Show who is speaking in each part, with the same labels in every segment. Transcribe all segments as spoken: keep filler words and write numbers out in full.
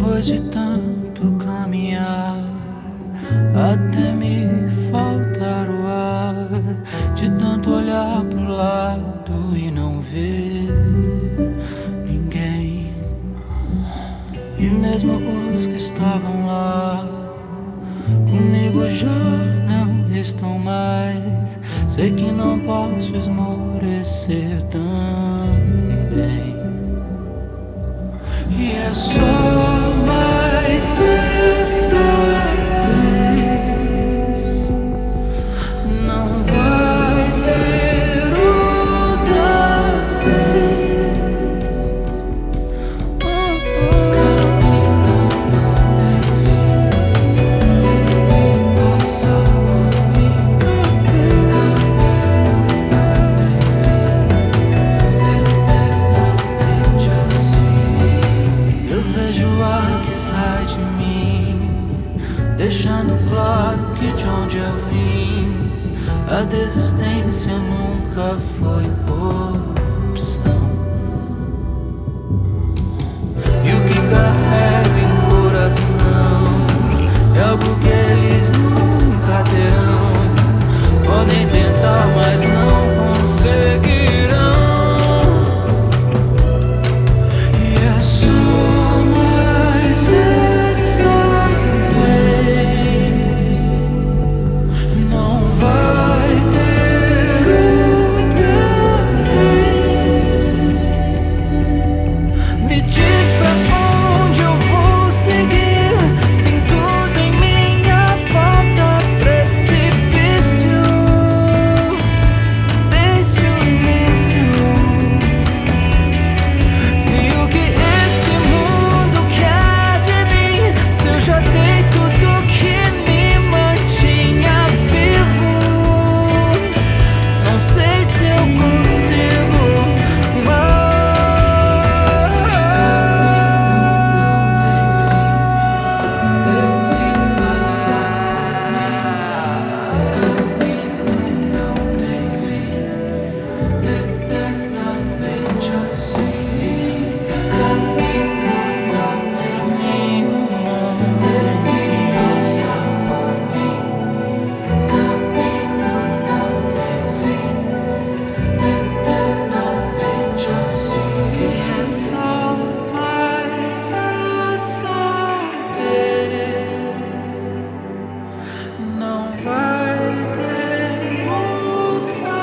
Speaker 1: Depois de tanto caminhar, até me faltar o ar, de tanto olhar pro lado e não ver ninguém. E mesmo os que estavam lá comigo já não estão mais. Sei que não posso esmorecer também. E é só mais essa vez, não vai ter outra vez. Oh, oh. Caminho não tem fim, ele passa por mim. Caminho não tem fim, eternamente assim. Eu vejo o ar que sai de mim, deixando claro que de onde eu vim, a desistência nunca foi opção. E o que carrego em coração é algo que eles nunca terão. Podem tentar, mas não conseguirão. E é só mais essa vez, não vai ter outra vez. Me diz pra onde eu vou seguir, sem tudo em minha falta precipício. Desde o início. E o que esse mundo quer de mim, se eu já dei tudo que me mantinha vivo? Não sei se eu consigo mais. Caminho não tem fim, eternamente assim. Caminho não tem fim, ele passa por mim. Caminho não tem fim, eternamente assim. E é só mais essa vez, não vai ter outra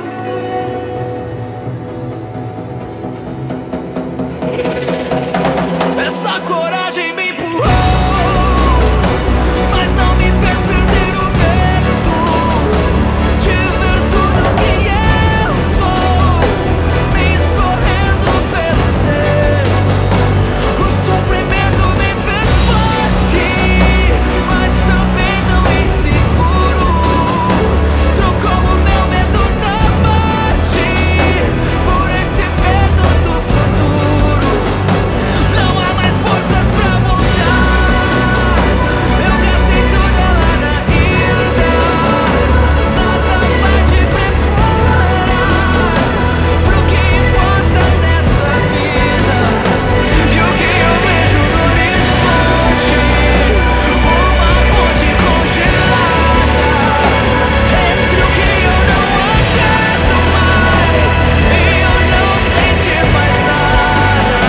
Speaker 1: vez. Essa coragem me empurrou, mas não me fez perder o medo de ver tudo que eu sou me escorrendo pelos dedos. O sofrimento me fez forte, mas também tão inseguro. Trocou o meu medo da morte por esse medo do futuro. Não há mais forças pra voltar. Eu gastei tudo lá na ida. Nada vai te preparar pro que importa nessa vida. E o que eu vejo no horizonte, uma ponte congelada entre o que eu não aguento mais e eu não sentir mais nada.